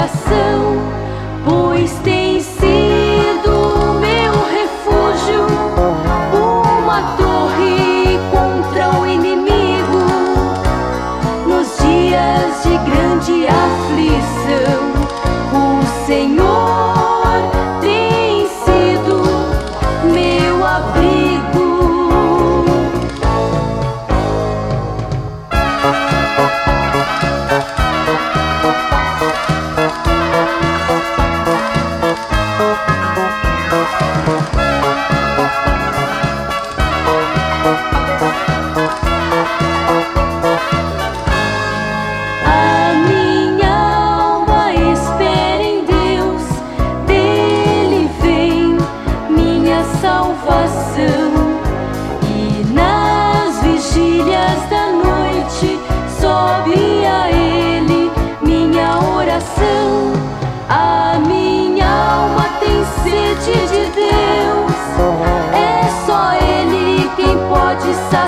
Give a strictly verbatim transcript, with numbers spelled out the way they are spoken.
coração, pois tem sido meu refúgio, uma torre contra o inimigo. Nos dias de grande aflição, o Senhor tem sido meu abrigo. A minha alma espera em Deus, dele vem minha salvação. E nas vigílias da noite sobe a ele minha oração. A minha alma tem sede de Deus, é só ele quem pode salvar.